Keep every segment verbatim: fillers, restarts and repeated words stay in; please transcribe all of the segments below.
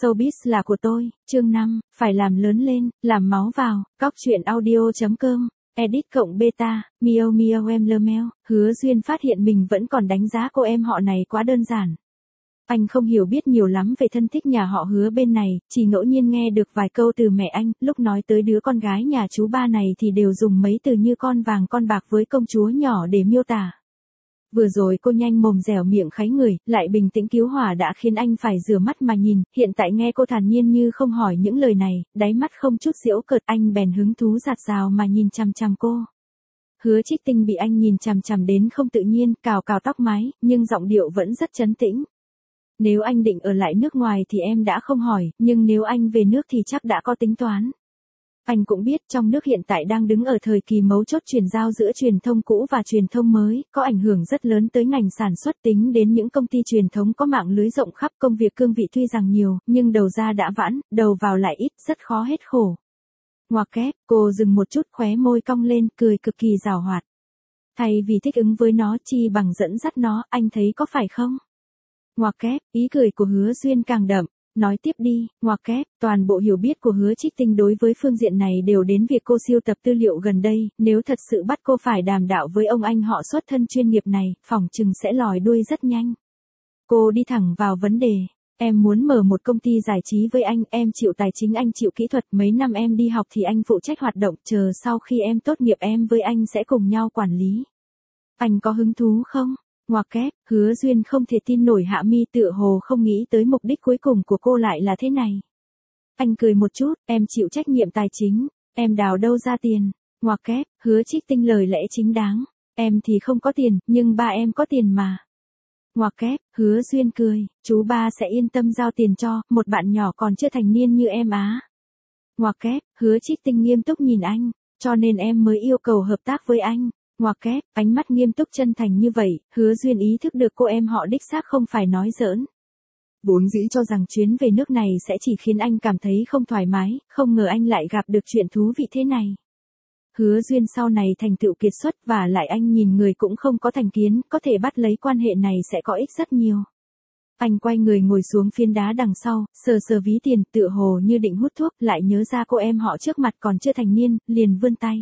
Showbiz là của tôi, chương năm, phải làm lớn lên, làm máu vào, cóc truyện audio chấm com, edit cộng beta, miêu miêu em lơ meo, Hứa Duyên phát hiện mình vẫn còn đánh giá cô em họ này quá đơn giản. Anh không hiểu biết nhiều lắm về thân thích nhà họ Hứa bên này, chỉ ngẫu nhiên nghe được vài câu từ mẹ anh, lúc nói tới đứa con gái nhà chú ba này thì đều dùng mấy từ như con vàng con bạc với công chúa nhỏ để miêu tả. Vừa rồi cô nhanh mồm dẻo miệng kháy người, lại bình tĩnh cứu hỏa đã khiến anh phải rửa mắt mà nhìn, hiện tại nghe cô thản nhiên như không hỏi những lời này, đáy mắt không chút giễu cợt, anh bèn hứng thú dạt dào mà nhìn chằm chằm cô. Hứa Trích Tinh bị anh nhìn chằm chằm đến không tự nhiên, cào cào tóc mái, nhưng giọng điệu vẫn rất trấn tĩnh. Nếu anh định ở lại nước ngoài thì em đã không hỏi, nhưng nếu anh về nước thì chắc đã có tính toán. Anh cũng biết trong nước hiện tại đang đứng ở thời kỳ mấu chốt chuyển giao giữa truyền thông cũ và truyền thông mới, có ảnh hưởng rất lớn tới ngành sản xuất, tính đến những công ty truyền thống có mạng lưới rộng khắp, công việc cương vị tuy rằng nhiều, nhưng đầu ra đã vãn, đầu vào lại ít, rất khó hết khổ. Ngoặc kép, cô dừng một chút, khóe môi cong lên, cười cực kỳ giảo hoạt. Thay vì thích ứng với nó chi bằng dẫn dắt nó, anh thấy có phải không? Ngoặc kép, ý cười của Hứa Duyên càng đậm. Nói tiếp đi, ngoặc kép, toàn bộ hiểu biết của Hứa Trích Tinh đối với phương diện này đều đến việc cô siêu tập tư liệu gần đây, nếu thật sự bắt cô phải đàm đạo với ông anh họ xuất thân chuyên nghiệp này, phỏng chừng sẽ lòi đuôi rất nhanh. Cô đi thẳng vào vấn đề, em muốn mở một công ty giải trí với anh, em chịu tài chính anh chịu kỹ thuật, mấy năm em đi học thì anh phụ trách hoạt động, chờ sau khi em tốt nghiệp em với anh sẽ cùng nhau quản lý. Anh có hứng thú không? Ngoặc kép, Hứa Duyên không thể tin nổi hạ mi, tựa hồ không nghĩ tới mục đích cuối cùng của cô lại là thế này. Anh cười một chút, em chịu trách nhiệm tài chính, em đào đâu ra tiền? Ngoặc kép, Hứa Trích Tinh lời lẽ chính đáng, em thì không có tiền, nhưng ba em có tiền mà. Ngoặc kép, Hứa Duyên cười, chú ba sẽ yên tâm giao tiền cho, một bạn nhỏ còn chưa thành niên như em á. Ngoặc kép, Hứa Trích Tinh nghiêm túc nhìn anh, cho nên em mới yêu cầu hợp tác với anh. Ngoặc kép, ánh mắt nghiêm túc chân thành như vậy, Hứa Duyên ý thức được cô em họ đích xác không phải nói giỡn. Vốn dĩ cho rằng chuyến về nước này sẽ chỉ khiến anh cảm thấy không thoải mái, không ngờ anh lại gặp được chuyện thú vị thế này. Hứa Duyên sau này thành tựu kiệt xuất và lại anh nhìn người cũng không có thành kiến, có thể bắt lấy quan hệ này sẽ có ích rất nhiều. Anh quay người ngồi xuống phiến đá đằng sau, sờ sờ ví tiền, tựa hồ như định hút thuốc, lại nhớ ra cô em họ trước mặt còn chưa thành niên, liền vươn tay.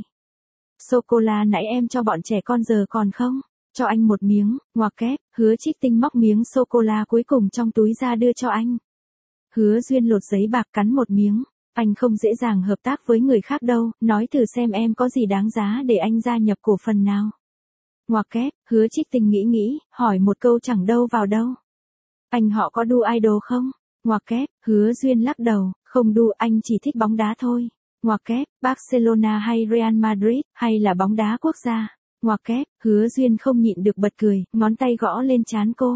Sô-cô-la nãy em cho bọn trẻ con giờ còn không? Cho anh một miếng, ngoặc kép, Hứa Trích Tinh móc miếng sô-cô-la cuối cùng trong túi ra đưa cho anh. Hứa Duyên lột giấy bạc cắn một miếng, anh không dễ dàng hợp tác với người khác đâu, nói thử xem em có gì đáng giá để anh gia nhập cổ phần nào. Ngoặc kép, Hứa Trích Tinh nghĩ nghĩ, hỏi một câu chẳng đâu vào đâu. Anh họ có đu idol không? Ngoặc kép, Hứa Duyên lắc đầu, không đu, anh chỉ thích bóng đá thôi. Ngoặc kép, Barcelona hay Real Madrid, hay là bóng đá quốc gia. Ngoặc kép, Hứa Duyên không nhịn được bật cười, ngón tay gõ lên trán cô.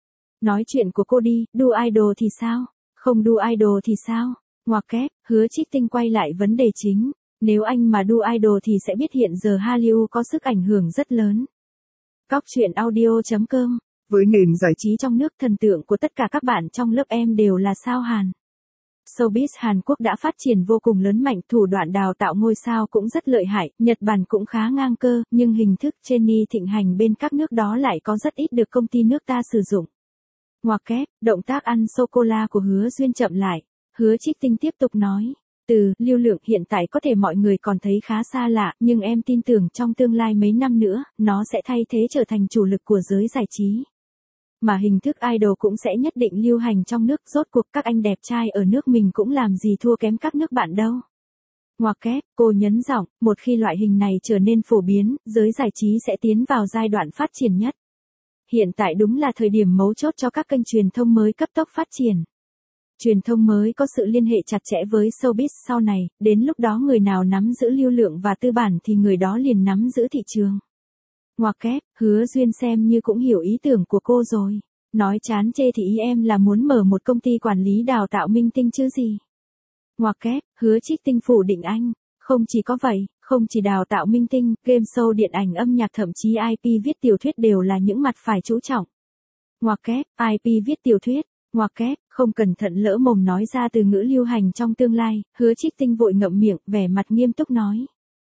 Nói chuyện của cô đi, đu idol thì sao? Không đu idol thì sao? Ngoặc kép, Hứa Trích Tinh quay lại vấn đề chính. Nếu anh mà đu idol thì sẽ biết hiện giờ Hallyu có sức ảnh hưởng rất lớn. Cóc truyện audio chấm com. Với nền giải trí trong nước, thần tượng của tất cả các bạn trong lớp em đều là sao Hàn. Showbiz Hàn Quốc đã phát triển vô cùng lớn mạnh, thủ đoạn đào tạo ngôi sao cũng rất lợi hại, Nhật Bản cũng khá ngang cơ, nhưng hình thức trainee thịnh hành bên các nước đó lại có rất ít được công ty nước ta sử dụng. Ngoặc kép, động tác ăn sô-cô-la của Hứa Duyên chậm lại, Hứa Trích Tinh tiếp tục nói, từ lưu lượng hiện tại có thể mọi người còn thấy khá xa lạ, nhưng em tin tưởng trong tương lai mấy năm nữa, nó sẽ thay thế trở thành chủ lực của giới giải trí. Mà hình thức idol cũng sẽ nhất định lưu hành trong nước, rốt cuộc các anh đẹp trai ở nước mình cũng làm gì thua kém các nước bạn đâu. Ngoặc kép, cô nhấn giọng, một khi loại hình này trở nên phổ biến, giới giải trí sẽ tiến vào giai đoạn phát triển nhất. Hiện tại đúng là thời điểm mấu chốt cho các kênh truyền thông mới cấp tốc phát triển. Truyền thông mới có sự liên hệ chặt chẽ với showbiz sau này, đến lúc đó người nào nắm giữ lưu lượng và tư bản thì người đó liền nắm giữ thị trường. Ngoặc kép, Hứa Duyên xem như cũng hiểu ý tưởng của cô rồi. Nói chán chê thì ý em là muốn mở một công ty quản lý đào tạo minh tinh chứ gì. Ngoặc kép, Hứa Trích Tinh phủ định anh. Không chỉ có vậy, không chỉ đào tạo minh tinh, game show, điện ảnh, âm nhạc, thậm chí i pê viết tiểu thuyết đều là những mặt phải chú trọng. Ngoặc kép, i pê viết tiểu thuyết. Ngoặc kép, không cẩn thận lỡ mồm nói ra từ ngữ lưu hành trong tương lai, Hứa Trích Tinh vội ngậm miệng, vẻ mặt nghiêm túc nói.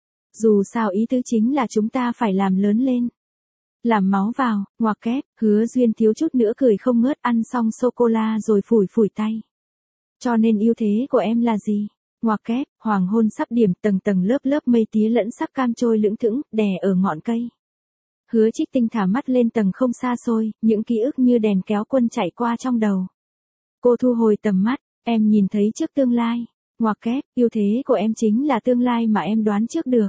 Dù sao ý tứ chính là chúng ta phải làm lớn lên. Làm máu vào, ngoặc kép, Hứa Duyên thiếu chút nữa cười không ngớt, ăn xong sô-cô-la rồi phủi phủi tay. Cho nên ưu thế của em là gì? Ngoặc kép, hoàng hôn sắp điểm, tầng tầng lớp lớp mây tía lẫn sắc cam trôi lững thững, đè ở ngọn cây. Hứa Trích Tinh thả mắt lên tầng không xa xôi, những ký ức như đèn kéo quân chạy qua trong đầu. Cô thu hồi tầm mắt, em nhìn thấy trước tương lai. Ngoặc kép, ưu thế của em chính là tương lai mà em đoán trước được.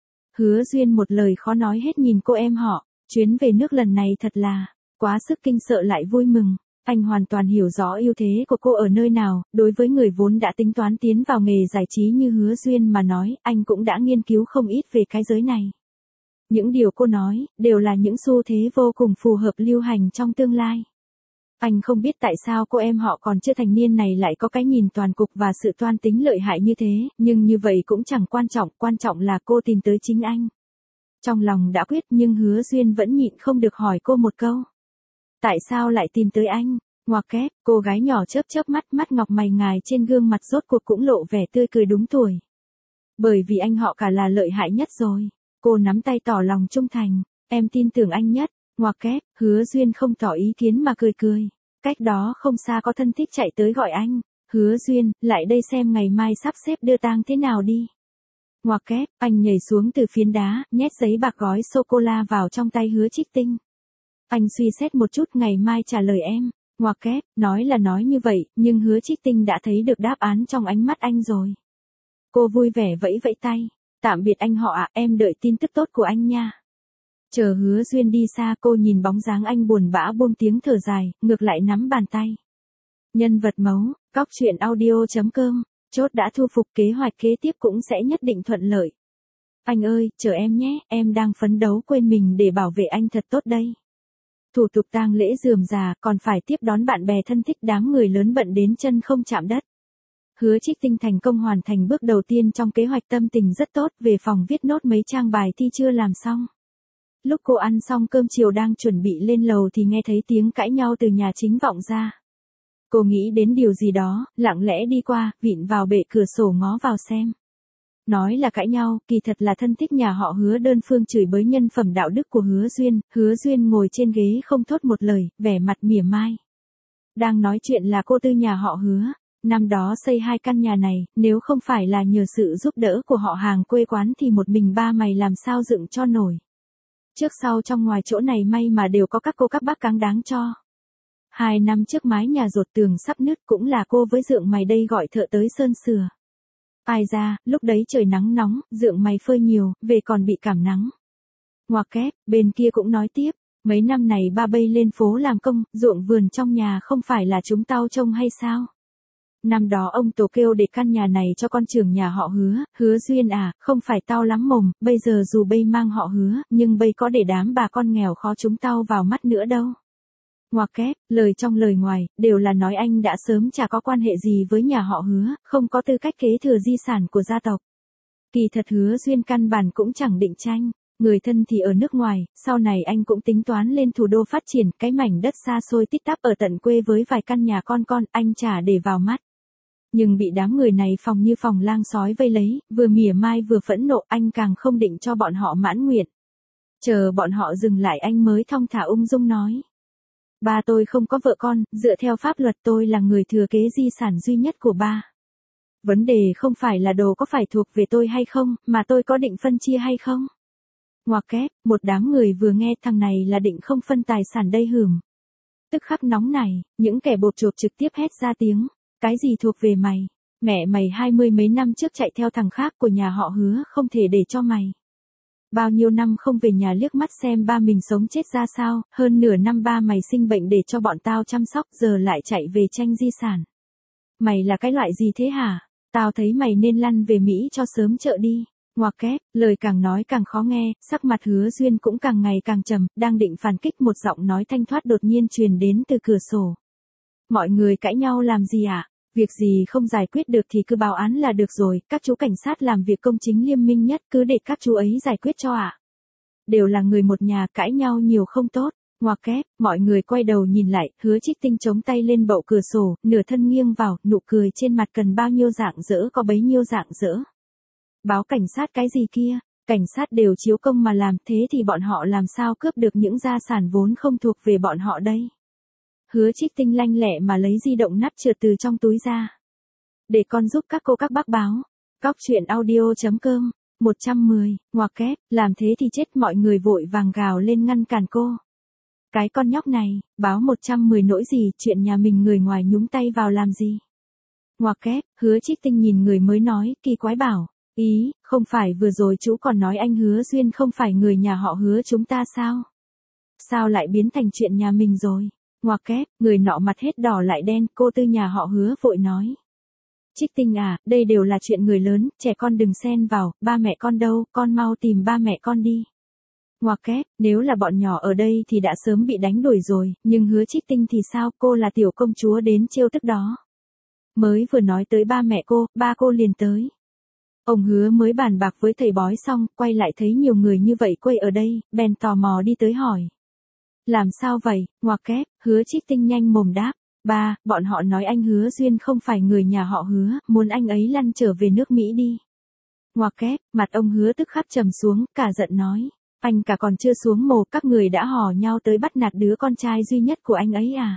Hứa Duyên một lời khó nói hết nhìn cô em họ, chuyến về nước lần này thật là quá sức kinh sợ lại vui mừng. Anh hoàn toàn hiểu rõ ưu thế của cô ở nơi nào, đối với người vốn đã tính toán tiến vào nghề giải trí như Hứa Duyên mà nói, anh cũng đã nghiên cứu không ít về cái giới này. Những điều cô nói, đều là những xu thế vô cùng phù hợp lưu hành trong tương lai. Anh không biết tại sao cô em họ còn chưa thành niên này lại có cái nhìn toàn cục và sự toan tính lợi hại như thế, nhưng như vậy cũng chẳng quan trọng, quan trọng là cô tìm tới chính anh. Trong lòng đã quyết nhưng Hứa Duyên vẫn nhịn không được hỏi cô một câu. Tại sao lại tìm tới anh? Ngoặc kép, cô gái nhỏ chớp chớp mắt, mắt ngọc mày ngài trên gương mặt rốt cuộc cũng lộ vẻ tươi cười đúng tuổi. Bởi vì anh họ cả là lợi hại nhất rồi. Cô nắm tay tỏ lòng trung thành, em tin tưởng anh nhất. Ngoặc kép, Hứa Duyên không tỏ ý kiến mà cười cười. Cách đó không xa có thân thích chạy tới gọi anh. Hứa Duyên, lại đây xem ngày mai sắp xếp đưa tang thế nào đi. Ngoặc kép, anh nhảy xuống từ phiến đá, nhét giấy bạc gói sô-cô-la vào trong tay Hứa Trích Tinh. Anh suy xét một chút, ngày mai trả lời em. Ngoặc kép, nói là nói như vậy, nhưng Hứa Trích Tinh đã thấy được đáp án trong ánh mắt anh rồi. Cô vui vẻ vẫy vẫy tay. Tạm biệt anh họ ạ, em đợi tin tức tốt của anh nha. Chờ Hứa Duyên đi xa, cô nhìn bóng dáng anh buồn bã buông tiếng thở dài, ngược lại nắm bàn tay. Nhân vật mấu, cóc truyện audio chấm com, chốt đã thu phục, kế hoạch kế tiếp cũng sẽ nhất định thuận lợi. Anh ơi, chờ em nhé, em đang phấn đấu quên mình để bảo vệ anh thật tốt đây. Thủ tục tang lễ rườm rà, còn phải tiếp đón bạn bè thân thích, đám người lớn bận đến chân không chạm đất. Hứa Trích Tinh thành công hoàn thành bước đầu tiên trong kế hoạch, tâm tình rất tốt, về phòng viết nốt mấy trang bài thi chưa làm xong. Lúc cô ăn xong cơm chiều đang chuẩn bị lên lầu thì nghe thấy tiếng cãi nhau từ nhà chính vọng ra. Cô nghĩ đến điều gì đó, lặng lẽ đi qua, vịn vào bệ cửa sổ ngó vào xem. Nói là cãi nhau, kỳ thật là thân thích nhà họ Hứa đơn phương chửi bới nhân phẩm đạo đức của Hứa Duyên. Hứa Duyên ngồi trên ghế không thốt một lời, vẻ mặt mỉa mai. Đang nói chuyện là cô Tư nhà họ Hứa. Năm đó xây hai căn nhà này, nếu không phải là nhờ sự giúp đỡ của họ hàng quê quán thì một mình ba mày làm sao dựng cho nổi. Trước sau trong ngoài chỗ này may mà đều có các cô các bác cáng đáng cho. Hai năm trước mái nhà dột tường sắp nứt cũng là cô với dượng mày đây gọi thợ tới sơn sửa. Ai ra, lúc đấy trời nắng nóng, dượng mày phơi nhiều, về còn bị cảm nắng. Ngoặc kép, bên kia cũng nói tiếp, mấy năm này ba bây lên phố làm công, ruộng vườn trong nhà không phải là chúng tao trông hay sao? Năm đó ông tổ kêu để căn nhà này cho con trưởng nhà họ Hứa. Hứa Duyên à, không phải tao lắm mồm, bây giờ dù bây mang họ Hứa, nhưng bây có để đám bà con nghèo khó chúng tao vào mắt nữa đâu. Ngoặc kép, lời trong lời ngoài, đều là nói anh đã sớm chả có quan hệ gì với nhà họ Hứa, không có tư cách kế thừa di sản của gia tộc. Kỳ thật Hứa Duyên căn bản cũng chẳng định tranh, người thân thì ở nước ngoài, sau này anh cũng tính toán lên thủ đô phát triển, cái mảnh đất xa xôi tít tắp ở tận quê với vài căn nhà con con, anh chả để vào mắt. Nhưng bị đám người này phòng như phòng lang sói vây lấy, vừa mỉa mai vừa phẫn nộ, anh càng không định cho bọn họ mãn nguyện. Chờ bọn họ dừng lại anh mới thong thả ung dung nói. Ba tôi không có vợ con, dựa theo pháp luật tôi là người thừa kế di sản duy nhất của ba. Vấn đề không phải là đồ có phải thuộc về tôi hay không, mà tôi có định phân chia hay không. Ngoặc kép, một đám người vừa nghe thằng này là định không phân tài sản đây hửm. Tức khắc nóng này, những kẻ bột chộp trực tiếp hét ra tiếng. Cái gì thuộc về mày? Mẹ mày hai mươi mấy năm trước chạy theo thằng khác của nhà họ Hứa, không thể để cho mày. Bao nhiêu năm không về nhà liếc mắt xem ba mình sống chết ra sao, hơn nửa năm ba mày sinh bệnh để cho bọn tao chăm sóc, giờ lại chạy về tranh di sản. Mày là cái loại gì thế hả? Tao thấy mày nên lăn về Mỹ cho sớm chợ đi. Ngoặc kép, lời càng nói càng khó nghe, sắc mặt Hứa Duyên cũng càng ngày càng trầm, đang định phản kích, một giọng nói thanh thoát đột nhiên truyền đến từ cửa sổ. Mọi người cãi nhau làm gì ạ? À? Việc gì không giải quyết được thì cứ báo án là được rồi, các chú cảnh sát làm việc công chính liêm minh nhất, cứ để các chú ấy giải quyết cho ạ. À. Đều là người một nhà, cãi nhau nhiều không tốt. Ngoặc kép, mọi người quay đầu nhìn lại, Hứa Trích Tinh chống tay lên bậu cửa sổ, nửa thân nghiêng vào, nụ cười trên mặt cần bao nhiêu dạng dỡ có bấy nhiêu dạng dỡ. Báo cảnh sát cái gì kia, cảnh sát đều chiếu công mà làm, thế thì bọn họ làm sao cướp được những gia sản vốn không thuộc về bọn họ đây. Hứa Trích Tinh lanh lẹ mà lấy di động nắp trượt từ trong túi ra. để con giúp các cô các bác báo. Cóc truyện audio chấm com. một trăm mười, ngoặc kép, làm thế thì chết, mọi người vội vàng gào lên ngăn cản cô. Cái con nhóc này, báo một trăm mười nỗi gì, chuyện nhà mình người ngoài nhúng tay vào làm gì. Ngoặc kép, Hứa Trích Tinh nhìn người mới nói, kỳ quái bảo, ý, không phải vừa rồi chú còn nói anh Hứa Duyên không phải người nhà họ Hứa chúng ta sao? Sao lại biến thành chuyện nhà mình rồi? Ngoặc kép, người nọ mặt hết đỏ lại đen, cô tư nhà họ Hứa vội nói. Trích Tinh à, đây đều là chuyện người lớn, trẻ con đừng xen vào, ba mẹ con đâu, con mau tìm ba mẹ con đi. Ngoặc kép, nếu là bọn nhỏ ở đây thì đã sớm bị đánh đuổi rồi, nhưng Hứa Trích Tinh thì sao, cô là tiểu công chúa đến trêu tức đó. Mới vừa nói tới ba mẹ cô, ba cô liền tới. Ông Hứa mới bàn bạc với thầy bói xong, quay lại thấy nhiều người như vậy quây ở đây, bèn tò mò đi tới hỏi. Làm sao vậy, ngoặc kép, Hứa Trích Tinh nhanh mồm đáp. Ba, bọn họ nói anh Hứa Duyên không phải người nhà họ Hứa, muốn anh ấy lăn trở về nước Mỹ đi. Ngoặc kép, mặt ông Hứa tức khắc trầm xuống, cả giận nói. Anh cả còn chưa xuống mồ, các người đã hò nhau tới bắt nạt đứa con trai duy nhất của anh ấy à?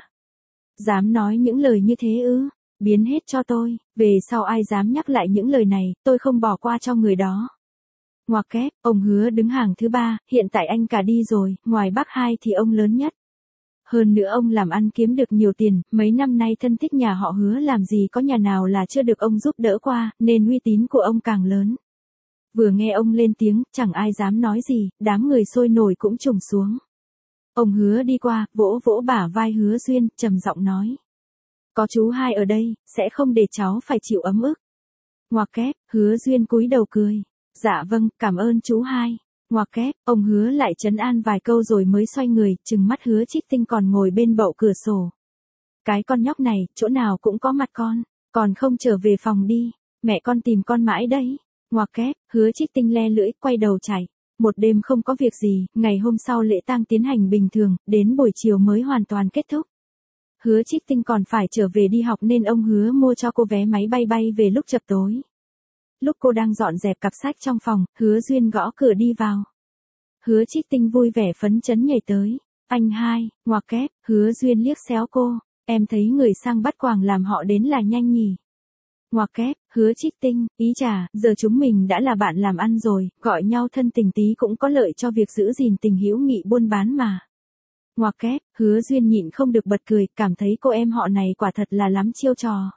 Dám nói những lời như thế ư? Biến hết cho tôi, về sau ai dám nhắc lại những lời này, tôi không bỏ qua cho người đó. Ngoặc kép, ông Hứa đứng hàng thứ ba, hiện tại anh cả đi rồi, ngoài bác hai thì ông lớn nhất. Hơn nữa ông làm ăn kiếm được nhiều tiền, mấy năm nay thân thích nhà họ Hứa làm gì có nhà nào là chưa được ông giúp đỡ qua, nên uy tín của ông càng lớn. Vừa nghe ông lên tiếng, chẳng ai dám nói gì, đám người sôi nổi cũng trùng xuống. Ông Hứa đi qua, vỗ vỗ bả vai Hứa Duyên, trầm giọng nói. Có chú hai ở đây, sẽ không để cháu phải chịu ấm ức. Ngoặc kép, Hứa Duyên cúi đầu cười. Dạ vâng, cảm ơn chú hai. Ngoặc kép, ông Hứa lại trấn an vài câu rồi mới xoay người, trừng mắt Hứa Trích Tinh còn ngồi bên bậu cửa sổ. Cái con nhóc này, chỗ nào cũng có mặt con, còn không trở về phòng đi, mẹ con tìm con mãi đấy. Ngoặc kép, Hứa Trích Tinh le lưỡi, quay đầu chạy. Một đêm không có việc gì, ngày hôm sau lễ tang tiến hành bình thường, đến buổi chiều mới hoàn toàn kết thúc. Hứa Trích Tinh còn phải trở về đi học nên ông Hứa mua cho cô vé máy bay bay về lúc chập tối. Lúc cô đang dọn dẹp cặp sách trong phòng, Hứa Duyên gõ cửa đi vào. Hứa Trích Tinh vui vẻ phấn chấn nhảy tới. Anh hai, ngoặc kép, Hứa Duyên liếc xéo cô. Em thấy người sang bắt quàng làm họ đến là nhanh nhỉ. Ngoặc kép, Hứa Trích Tinh, ý chà, giờ chúng mình đã là bạn làm ăn rồi, gọi nhau thân tình tí cũng có lợi cho việc giữ gìn tình hữu nghị buôn bán mà. Ngoặc kép, Hứa Duyên nhịn không được bật cười, cảm thấy cô em họ này quả thật là lắm chiêu trò.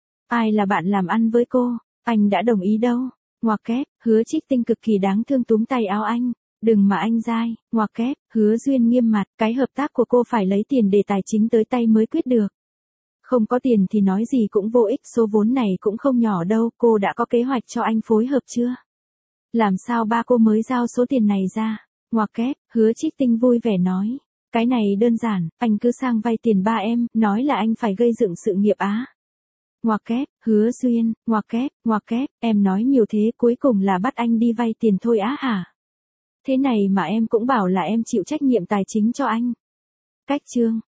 Ai là bạn làm ăn với cô, anh đã đồng ý đâu. Ngoặc kép, Hứa Trích Tinh cực kỳ đáng thương túm tay áo anh. Đừng mà anh dai. Ngoặc kép, Hứa Duyên nghiêm mặt, cái hợp tác của cô phải lấy tiền để tài chính tới tay mới quyết được. Không có tiền thì nói gì cũng vô ích, số vốn này cũng không nhỏ đâu, cô đã có kế hoạch cho anh phối hợp chưa? Làm sao ba cô mới giao số tiền này ra? Ngoặc kép, Hứa Trích Tinh vui vẻ nói. Cái này đơn giản, anh cứ sang vay tiền ba em, nói là anh phải gây dựng sự nghiệp á. Ngoặc kép, Hứa Duyên, ngoặc kép, ngoặc kép, em nói nhiều thế cuối cùng là bắt anh đi vay tiền thôi á hả? Thế này mà em cũng bảo là em chịu trách nhiệm tài chính cho anh. Cách chương.